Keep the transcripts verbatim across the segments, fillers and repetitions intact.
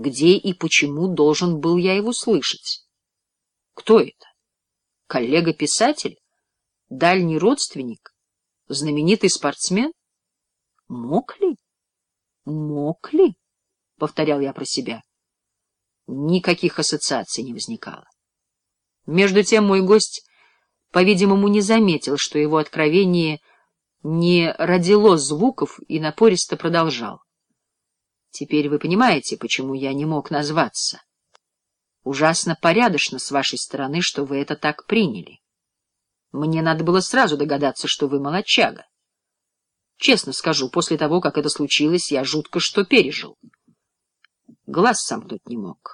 Где и почему должен был я его слышать? Кто это? Коллега-писатель? Дальний родственник? Знаменитый спортсмен? Мог ли? Мог ли? — повторял я про себя. Никаких ассоциаций не возникало. Между тем мой гость, по-видимому, не заметил, что его откровение не родило звуков, и напористо продолжал. Теперь вы понимаете, почему я не мог назваться. Ужасно порядочно с вашей стороны, что вы это так приняли. Мне надо было сразу догадаться, что вы молодчага. Честно скажу, после того, как это случилось, я жутко что пережил. Глаз сомкнуть не мог.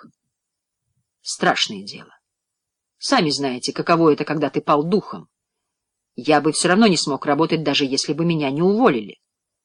Страшное дело. Сами знаете, каково это, когда ты пал духом. Я бы все равно не смог работать, даже если бы меня не уволили.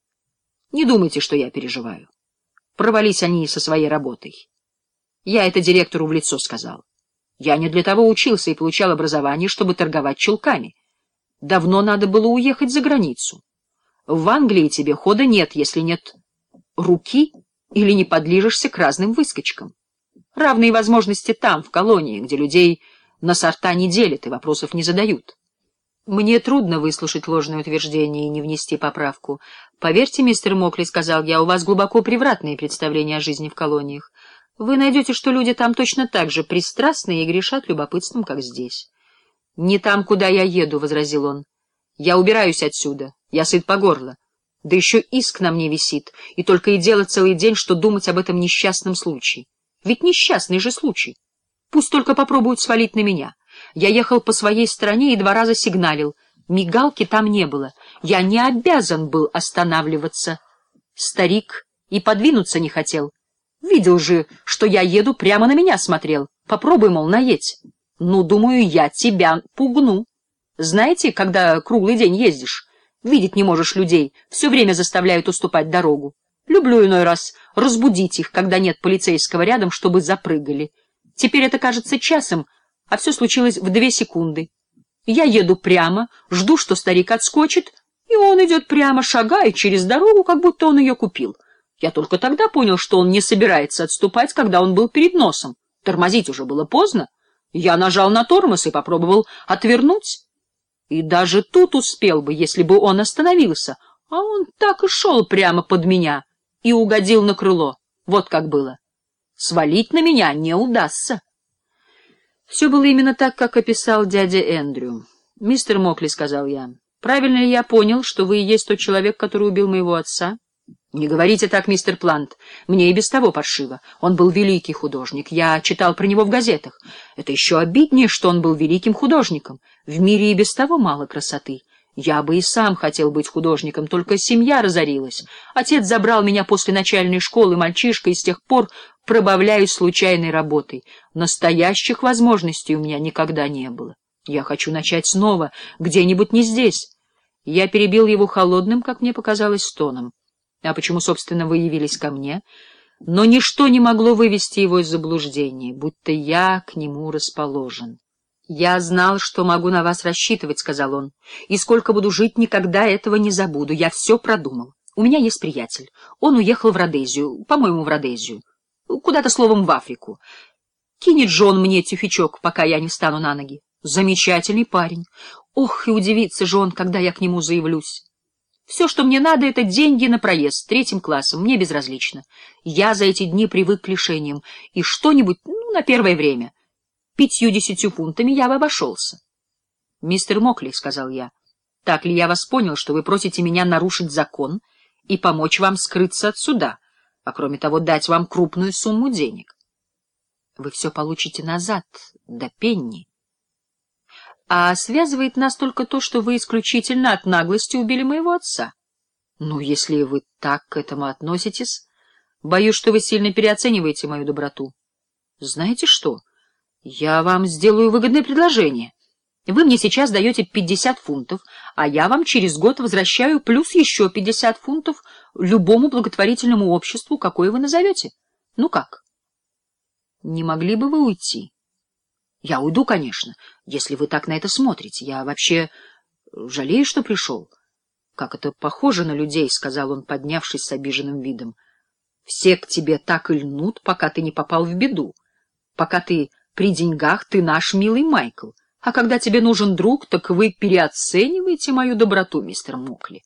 Не думайте, что я переживаю. Провались они со своей работой. Я это директору в лицо сказал. Я не для того учился и получал образование, чтобы торговать чулками. Давно надо было уехать за границу. В Англии тебе хода нет, если нет руки или не подлижешься к разным выскочкам. Равные возможности там, в колонии, где людей на сорта не делят и вопросов не задают. Мне трудно выслушать ложное утверждение и не внести поправку. Поверьте, мистер Мокли, — сказал я, — у вас глубоко превратные представления о жизни в колониях. Вы найдете, что люди там точно так же пристрастны и грешат любопытством, как здесь. — Не там, куда я еду, — возразил он. — Я убираюсь отсюда, я сыт по горло. Да еще иск на мне висит, и только и делать целый день, что думать об этом несчастном случае. Ведь несчастный же случай. Пусть только попробуют свалить на меня. Я ехал по своей стороне и два раза сигналил. Мигалки там не было. Я не обязан был останавливаться. Старик и подвинуться не хотел. Видел же, что я еду, прямо на меня смотрел. Попробуй, мол, наедь. Ну, думаю, я тебя пугну. Знаете, когда круглый день ездишь, видеть не можешь людей, все время заставляют уступать дорогу. Люблю иной раз разбудить их, когда нет полицейского рядом, чтобы запрыгали. Теперь это кажется часом, а все случилось в две секунды. Я еду прямо, жду, что старик отскочит, и он идет прямо, шагая через дорогу, как будто он ее купил. Я только тогда понял, что он не собирается отступать, когда он был перед носом. Тормозить уже было поздно. Я нажал на тормоз и попробовал отвернуть. И даже тут успел бы, если бы он остановился. А он так и шел прямо под меня и угодил на крыло. Вот как было. Свалить на меня не удастся. Все было именно так, как описал дядя Эндрю. «Мистер Мокли, — сказал я, — правильно ли я понял, что вы и есть тот человек, который убил моего отца?» «Не говорите так, мистер Плант. Мне и без того паршиво. Он был великий художник. Я читал про него в газетах. Это еще обиднее, что он был великим художником. В мире и без того мало красоты. Я бы и сам хотел быть художником, только семья разорилась. Отец забрал меня после начальной школы мальчишкой, и с тех пор пробавляюсь случайной работой. Настоящих возможностей у меня никогда не было. Я хочу начать снова, где-нибудь не здесь». Я перебил его холодным, как мне показалось, тоном. «А почему, собственно, вы явились ко мне?» Но ничто не могло вывести его из заблуждения, будто я к нему расположен. «Я знал, что могу на вас рассчитывать, — сказал он, — и сколько буду жить, никогда этого не забуду. Я все продумал. У меня есть приятель. Он уехал в Родезию, по-моему, в Родезию. Куда-то, словом, в Африку. Кинет же он мне тюфячок, пока я не встану на ноги. Замечательный парень. Ох, и удивится же он, когда я к нему заявлюсь. Все, что мне надо, — это деньги на проезд третьим классом. Мне безразлично. Я за эти дни привык к лишениям. И что-нибудь, ну, на первое время. Пятью-десятью фунтами я бы обошелся. — Мистер Мокли, — сказал я, — так ли я вас понял, что вы просите меня нарушить закон и помочь вам скрыться от суда, а кроме того дать вам крупную сумму денег? Вы все получите назад, до пенни. А связывает нас только то, что вы исключительно от наглости убили моего отца. Ну, если вы так к этому относитесь, боюсь, что вы сильно переоцениваете мою доброту. Знаете что? Я вам сделаю выгодное предложение. Вы мне сейчас даете пятьдесят фунтов, а я вам через год возвращаю плюс еще пятьдесят фунтов любому благотворительному обществу, какое вы назовете. Ну как? Не могли бы вы уйти? Я уйду, конечно, если вы так на это смотрите. Я вообще жалею, что пришел. Как это похоже на людей, — сказал он, поднявшись с обиженным видом. Все к тебе так и льнут, пока ты не попал в беду. Пока ты при деньгах, ты наш милый Майкл. А когда тебе нужен друг, так вы переоцениваете мою доброту, мистер Мокли.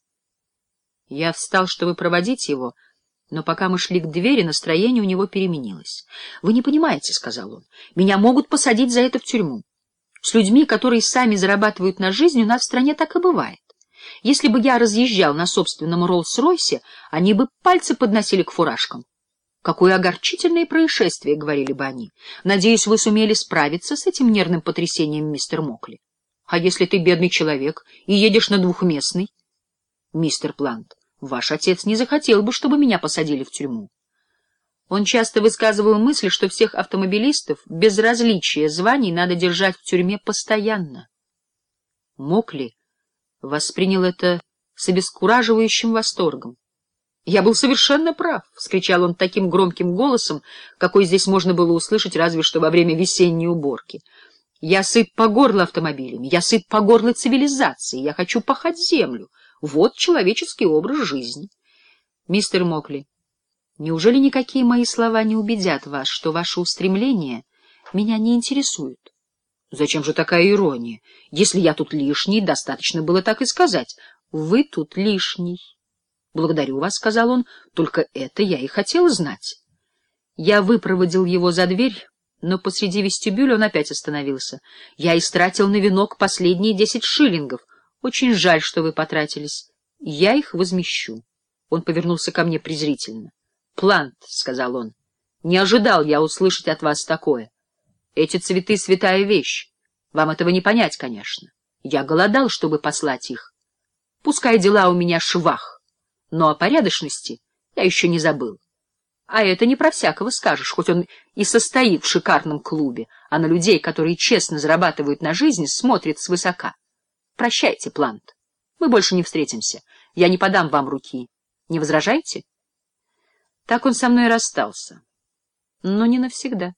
Я встал, чтобы проводить его, но пока мы шли к двери, настроение у него переменилось. — Вы не понимаете, — сказал он, — меня могут посадить за это в тюрьму. С людьми, которые сами зарабатывают на жизнь, у нас в стране так и бывает. Если бы я разъезжал на собственном Роллс-Ройсе, они бы пальцы подносили к фуражкам. Какое огорчительное происшествие, — говорили бы они. Надеюсь, вы сумели справиться с этим нервным потрясением, мистер Мокли. А если ты бедный человек и едешь на двухместный? Мистер Плант, ваш отец не захотел бы, чтобы меня посадили в тюрьму. Он часто высказывал мысль, что всех автомобилистов без различия званий надо держать в тюрьме постоянно. Мокли воспринял это с обескураживающим восторгом. «Я был совершенно прав!» — вскричал он таким громким голосом, какой здесь можно было услышать разве что во время весенней уборки. «Я сыт по горло автомобилями, я сыт по горло цивилизации, я хочу пахать землю. Вот человеческий образ жизни. Мистер Мокли, неужели никакие мои слова не убедят вас, что ваши устремления меня не интересуют? Зачем же такая ирония? Если я тут лишний, достаточно было так и сказать. Вы тут лишний. Благодарю вас, — сказал он, — только это я и хотел знать. Я выпроводил его за дверь, но посреди вестибюля он опять остановился. Я истратил на венок последние десять шиллингов. Очень жаль, что вы потратились. Я их возмещу. Он повернулся ко мне презрительно. Плант, — сказал он, — не ожидал я услышать от вас такое. Эти цветы — святая вещь. Вам этого не понять, конечно. Я голодал, чтобы послать их. Пускай дела у меня швах, но о порядочности я еще не забыл. А это не про всякого скажешь, хоть он и состоит в шикарном клубе, а на людей, которые честно зарабатывают на жизнь, смотрит свысока. Прощайте, Плант. Мы больше не встретимся. Я не подам вам руки. Не возражаете? Так он со мной расстался. Но не навсегда.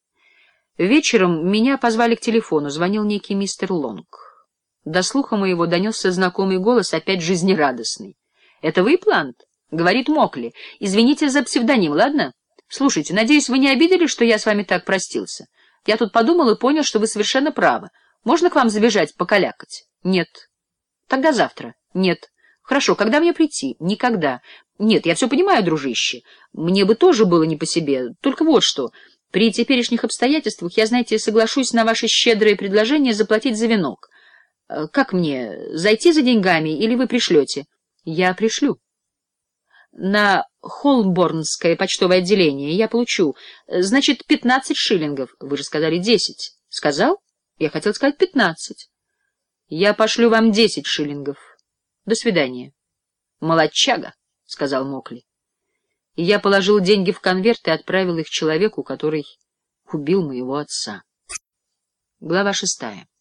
Вечером меня позвали к телефону, звонил некий мистер Лонг. До слуха моего донесся знакомый голос, опять жизнерадостный. — Это вы, Плант? — говорит Мокли. — Извините за псевдоним, ладно? Слушайте, надеюсь, вы не обидели, что я с вами так простился? Я тут подумал и понял, что вы совершенно правы. Можно к вам забежать, покалякать? — Нет. — Тогда завтра? — Нет. — Хорошо, когда мне прийти? — Никогда. — Нет, я все понимаю, дружище. Мне бы тоже было не по себе. Только вот что... При теперешних обстоятельствах я, знаете, соглашусь на ваше щедрое предложение заплатить за венок. Как мне, зайти за деньгами или вы пришлете? Я пришлю. На Холмборнское почтовое отделение я получу. Значит, пятнадцать шиллингов. Вы же сказали десять. Сказал? Я хотел сказать пятнадцать. Я пошлю вам десять шиллингов. До свидания. Молодчага, — сказал Мокли. И я положил деньги в конверт и отправил их человеку, который убил моего отца. Глава шестая.